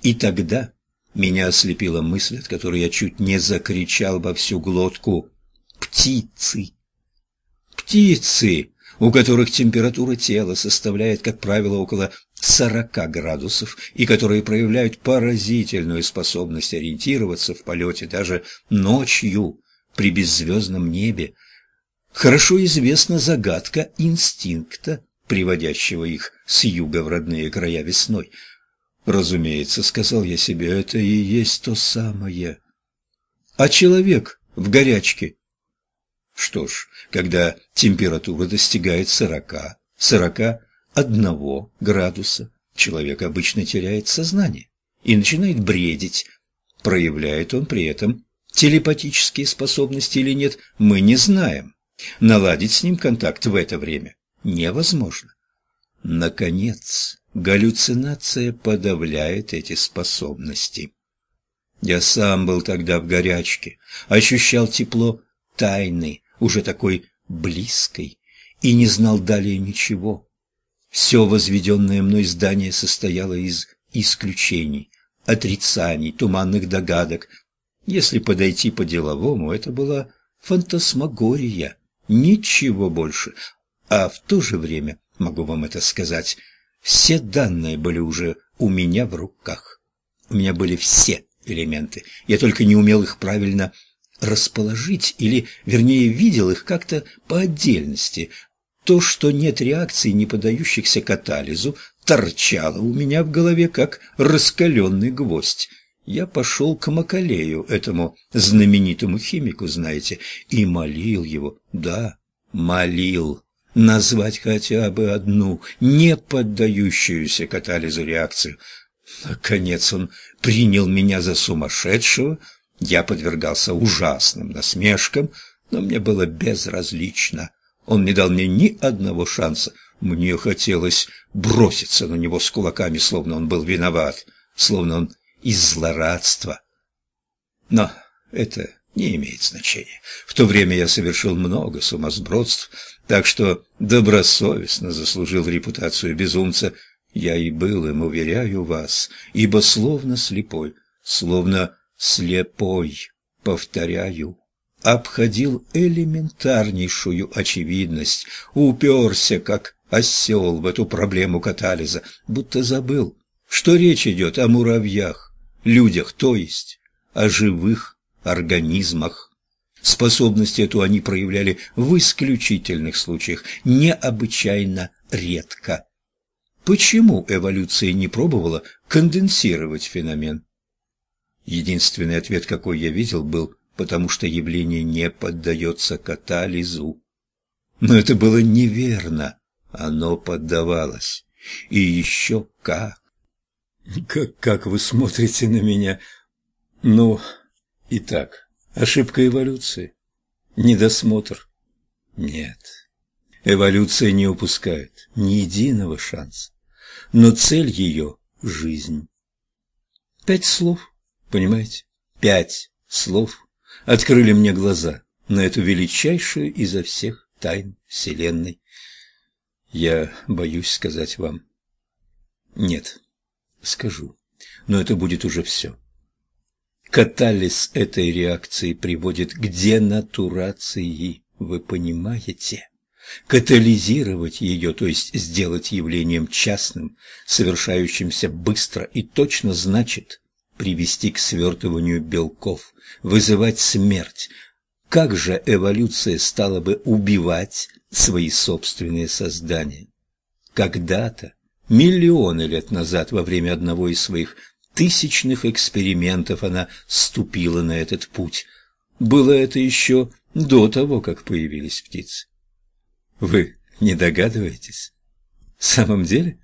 И тогда меня ослепила мысль, от которой я чуть не закричал во всю глотку. Птицы! Птицы, у которых температура тела составляет, как правило, около 40 градусов, и которые проявляют поразительную способность ориентироваться в полете даже ночью при беззвездном небе. Хорошо известна загадка инстинкта, приводящего их с юга в родные края весной. Разумеется, сказал я себе, это и есть то самое. А человек в горячке? Что ж, когда температура достигает 41 градуса, человек обычно теряет сознание и начинает бредить. Проявляет он при этом телепатические способности или нет, мы не знаем. Наладить с ним контакт в это время невозможно. Наконец, галлюцинация подавляет эти способности. Я сам был тогда в горячке, ощущал тепло тайны, уже такой близкой, и не знал далее ничего. Все возведенное мной здание состояло из исключений, отрицаний, туманных догадок. Если подойти по-деловому, это была фантасмагория, ничего больше. А в то же время, могу вам это сказать, все данные были уже у меня в руках. У меня были все элементы, я только не умел их правильно расположить, или, вернее, видел их как-то по отдельности. То, что нет реакций, не поддающихся катализу, торчало у меня в голове, как раскаленный гвоздь. Я пошел к Макалею, этому знаменитому химику, знаете, и молил его, да, молил, назвать хотя бы одну, не поддающуюся катализу реакцию. Наконец он принял меня за сумасшедшего. Я подвергался ужасным насмешкам, но мне было безразлично. Он не дал мне ни одного шанса. Мне хотелось броситься на него с кулаками, словно он был виноват, словно он из злорадства. Но это не имеет значения. В то время я совершил много сумасбродств, так что добросовестно заслужил репутацию безумца. Я и был им, уверяю вас, ибо словно слепой, повторяю, обходил элементарнейшую очевидность, уперся, как осел, в эту проблему катализа, будто забыл, что речь идет о муравьях, людях, то есть о живых организмах. Способность эту они проявляли в исключительных случаях, необычайно редко. Почему эволюция не пробовала конденсировать феномен? Единственный ответ, какой я видел, был: потому что явление не поддается катализу. Но это было неверно, оно поддавалось. И еще как. Как вы смотрите на меня? Ну, итак, ошибка эволюции, недосмотр. Нет, эволюция не упускает ни единого шанса, но цель ее — жизнь. 5 слов, понимаете? 5 слов открыли мне глаза на эту величайшую изо всех тайн Вселенной. Я боюсь сказать вам. Нет, скажу, но это будет уже все. Катализ этой реакции приводит к денатурации, вы понимаете? Катализировать ее, то есть сделать явлением частным, совершающимся быстро и точно, значит привести к свертыванию белков, вызывать смерть. Как же эволюция стала бы убивать свои собственные создания? Когда-то, миллионы лет назад, во время одного из своих тысячных экспериментов, она ступила на этот путь. Было это еще до того, как появились птицы. Вы не догадываетесь? В самом деле?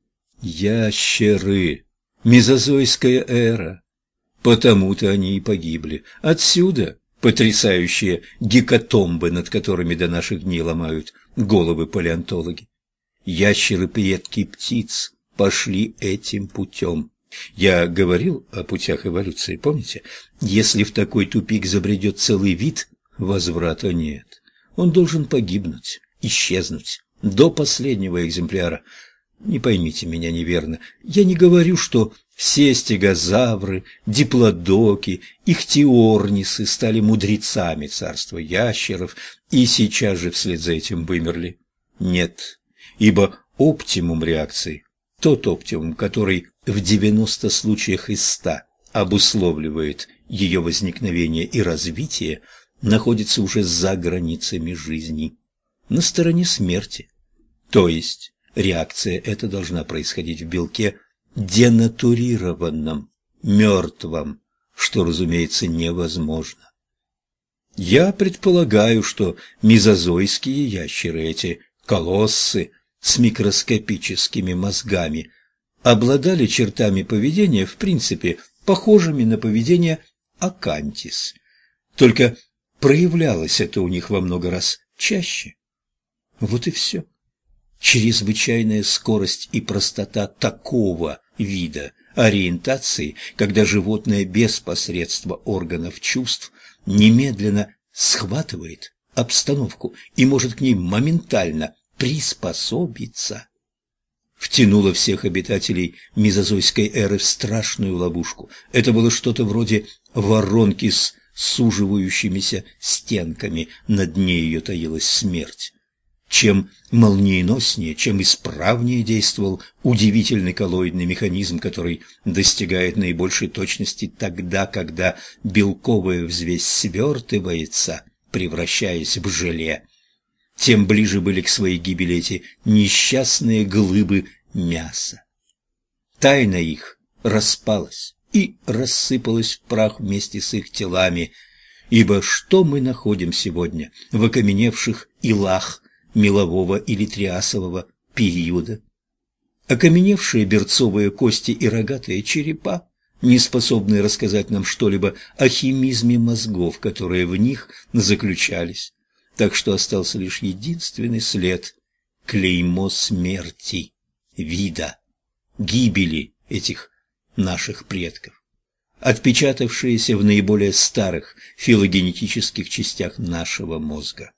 Ящеры. Мезозойская эра. Потому-то они и погибли. Отсюда потрясающие гекатомбы, над которыми до наших дней ломают головы палеонтологи. Ящеры-предки птиц пошли этим путем. Я говорил о путях эволюции, помните? Если в такой тупик забредет целый вид, возврата нет. Он должен погибнуть, исчезнуть до последнего экземпляра. Не поймите меня неверно. Я не говорю, что Все стегозавры, диплодоки, ихтиорнисы стали мудрецами царства ящеров и сейчас же вслед за этим вымерли. Нет, ибо оптимум реакции, тот оптимум, который в 90 случаях из 100 обусловливает ее возникновение и развитие, находится уже за границами жизни, на стороне смерти. То есть реакция эта должна происходить в белке денатурированном, мертвом, что, разумеется, невозможно. Я предполагаю, что мезозойские ящеры, эти колоссы с микроскопическими мозгами, обладали чертами поведения, в принципе, похожими на поведение акантис, только проявлялось это у них во много раз чаще. Вот и все. Чрезвычайная скорость и простота такого вида ориентации, когда животное без посредства органов чувств немедленно схватывает обстановку и может к ней моментально приспособиться, втянуло всех обитателей мезозойской эры в страшную ловушку. Это было что-то вроде воронки с суживающимися стенками, на дне ее таилась смерть. Чем молниеноснее, чем исправнее действовал удивительный коллоидный механизм, который достигает наибольшей точности тогда, когда белковая взвесь свертывается, превращаясь в желе, тем ближе были к своей гибели эти несчастные глыбы мяса. Тайна их распалась и рассыпалась в прах вместе с их телами, ибо что мы находим сегодня в окаменевших илах мелового или триасового периода? Окаменевшие берцовые кости и рогатые черепа, не способные рассказать нам что-либо о химизме мозгов, которые в них заключались, так что остался лишь единственный след – клеймо смерти, вида, гибели этих наших предков, отпечатавшиеся в наиболее старых филогенетических частях нашего мозга.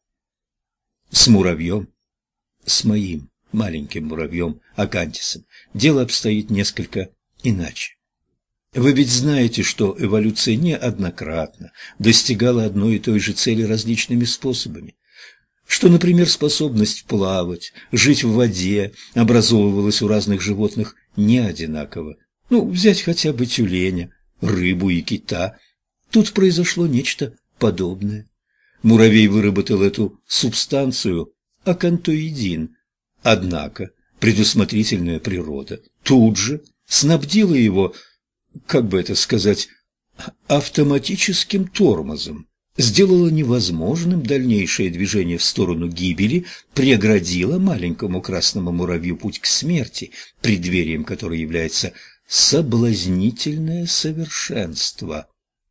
С муравьем, с моим маленьким муравьем Акантисом, дело обстоит несколько иначе. Вы ведь знаете, что эволюция неоднократно достигала одной и той же цели различными способами, что, например, способность плавать, жить в воде образовывалась у разных животных не одинаково. Взять хотя бы тюленя, рыбу и кита. Тут произошло нечто подобное. Муравей выработал эту субстанцию акантоидин, однако предусмотрительная природа тут же снабдила его, как бы это сказать, автоматическим тормозом, сделала невозможным дальнейшее движение в сторону гибели, преградила маленькому красному муравью путь к смерти, преддверием которой является соблазнительное совершенство.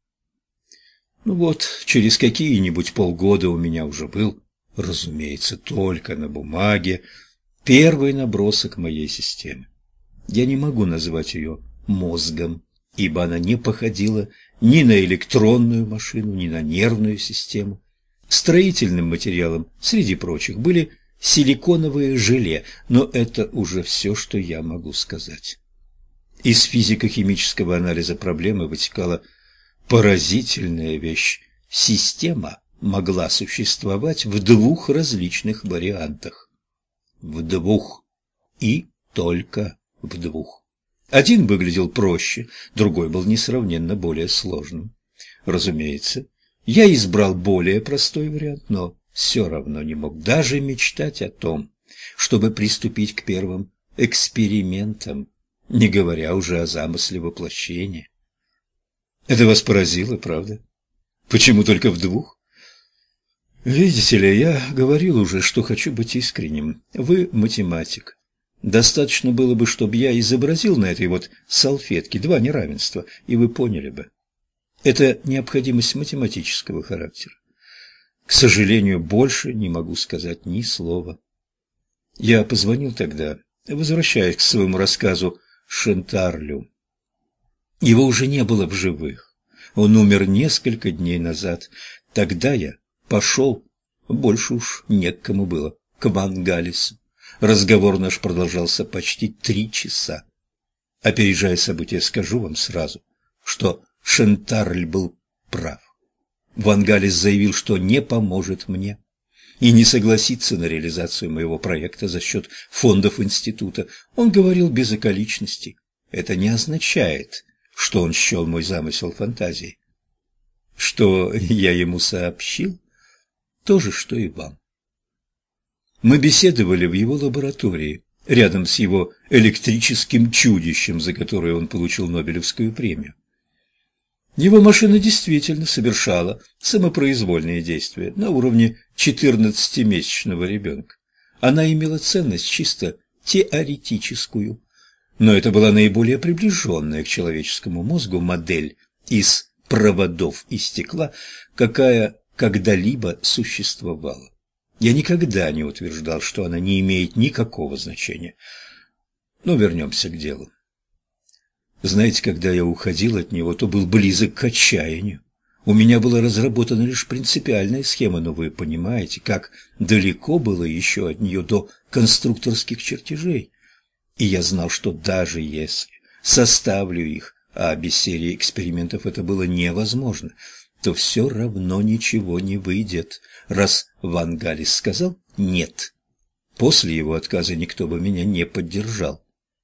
Через какие-нибудь полгода у меня уже был, разумеется, только на бумаге, первый набросок моей системы. Я не могу назвать ее мозгом, ибо она не походила ни на электронную машину, ни на нервную систему. Строительным материалом, среди прочих, были силиконовые желе, но это уже все, что я могу сказать. Из физико-химического анализа проблемы вытекала поразительная вещь. Система могла существовать в двух различных вариантах. В двух. И только в двух. Один выглядел проще, другой был несравненно более сложным. Разумеется, я избрал более простой вариант, но все равно не мог даже мечтать о том, чтобы приступить к первым экспериментам, не говоря уже о замысле воплощения. Это вас поразило, правда? Почему только в двух? Видите ли, я говорил уже, что хочу быть искренним. Вы математик. Достаточно было бы, чтобы я изобразил на этой салфетке два неравенства, и вы поняли бы. Это необходимость математического характера. К сожалению, больше не могу сказать ни слова. Я позвонил тогда, возвращаясь к своему рассказу Шентарлю. Его уже не было в живых. Он умер несколько дней назад. Тогда я пошел, больше уж не к кому было, к Ван Галлису. Разговор наш продолжался почти 3 часа. Опережая события, скажу вам сразу, что Шентарль был прав. Ван Галис заявил, что не поможет мне и не согласится на реализацию моего проекта за счет фондов института. Он говорил без околичностей. Это не означает, что он счел мой замысел фантазией. Что я ему сообщил? То же, что и вам. Мы беседовали в его лаборатории, рядом с его электрическим чудищем, за которое он получил Нобелевскую премию. Его машина действительно совершала самопроизвольные действия на уровне 14-месячного ребенка. Она имела ценность чисто теоретическую, но это была наиболее приближенная к человеческому мозгу модель из проводов и стекла, какая когда-либо существовала. Я никогда не утверждал, что она не имеет никакого значения. Но вернемся к делу. Знаете, когда я уходил от него, то был близок к отчаянию. У меня была разработана лишь принципиальная схема, но вы понимаете, как далеко было еще от нее до конструкторских чертежей. И я знал, что даже если составлю их, а без серии экспериментов это было невозможно, то все равно ничего не выйдет, раз Ван Галис сказал «нет». После его отказа никто бы меня не поддержал.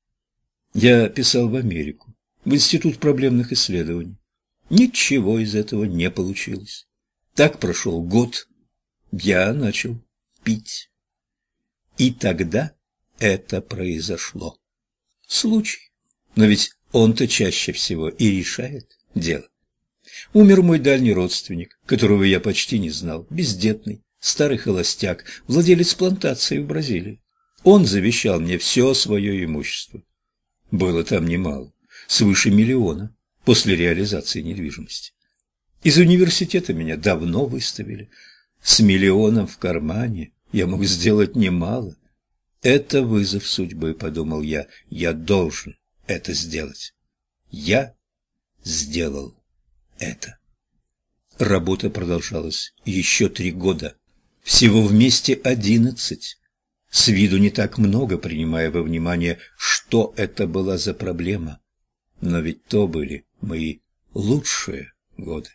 Я писал в Америку, в Институт проблемных исследований. Ничего из этого не получилось. Так прошел год. Я начал пить. И тогда это произошло. Случай. Но ведь он-то чаще всего и решает дело. Умер мой дальний родственник, которого я почти не знал, бездетный, старый холостяк, владелец плантации в Бразилии. Он завещал мне все свое имущество. Было там немало, свыше 1 миллиона, после реализации недвижимости. Из университета меня давно выставили. С 1 миллионом в кармане я мог сделать немало. Это вызов судьбы, подумал я. Я должен это сделать. Я сделал это. Работа продолжалась еще 3 года. Всего вместе 11. С виду не так много, принимая во внимание, что это была за проблема. Но ведь то были мои лучшие годы.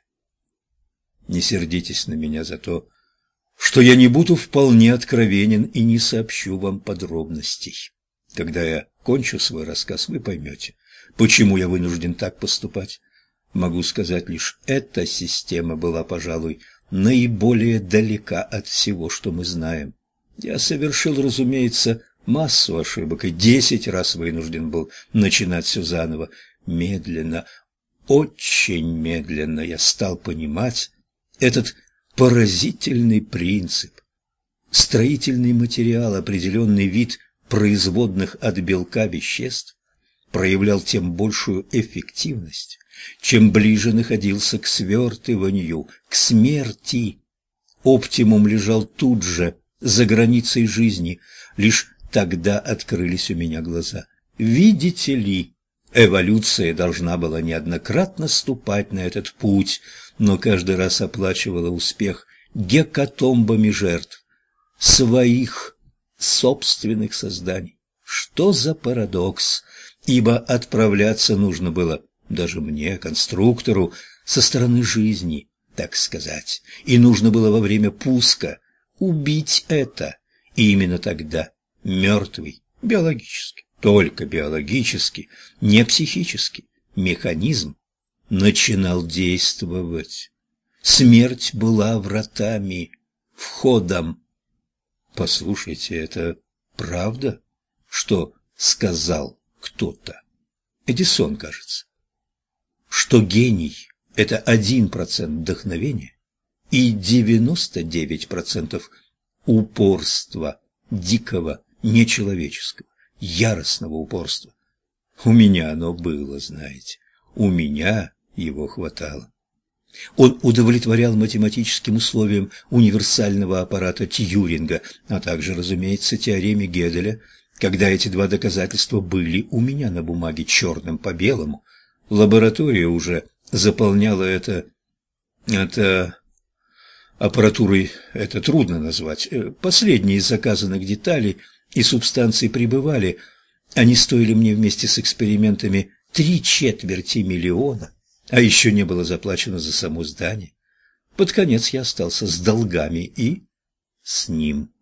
Не сердитесь на меня за то, что я не буду вполне откровенен и не сообщу вам подробностей. Когда я кончу свой рассказ, вы поймете, почему я вынужден так поступать. Могу сказать лишь, эта система была, пожалуй, наиболее далека от всего, что мы знаем. Я совершил, разумеется, массу ошибок и 10 раз вынужден был начинать все заново. Медленно, очень медленно я стал понимать этот поразительный принцип. Строительный материал, определенный вид производных от белка веществ, проявлял тем большую эффективность, чем ближе находился к свертыванию, к смерти. Оптимум лежал тут же, за границей жизни. Лишь тогда открылись у меня глаза. Видите ли, эволюция должна была неоднократно ступать на этот путь, но каждый раз оплачивала успех гекатомбами жертв, своих собственных созданий. Что за парадокс, ибо отправляться нужно было даже мне, конструктору, со стороны жизни, так сказать, и нужно было во время пуска убить это, и именно тогда мертвый, биологически, только биологически, не психически, механизм начинал действовать. Смерть была вратами, входом. Послушайте, это правда, что сказал кто-то? Эдисон, кажется. Что гений – это 1% вдохновения и 99% упорства, дикого, нечеловеческого, яростного упорства. У меня оно было, знаете, у меня его хватало. Он удовлетворял математическим условиям универсального аппарата Тьюринга, а также, разумеется, теореме Геделя. Когда эти два доказательства были у меня на бумаге черным по белому, лаборатория уже заполняла это аппаратурой, это трудно назвать. Последние из заказанных деталей и субстанций прибывали, Они стоили мне вместе с экспериментами 3/4 миллиона, а еще не было заплачено за само здание. Под конец я остался с долгами и с ним.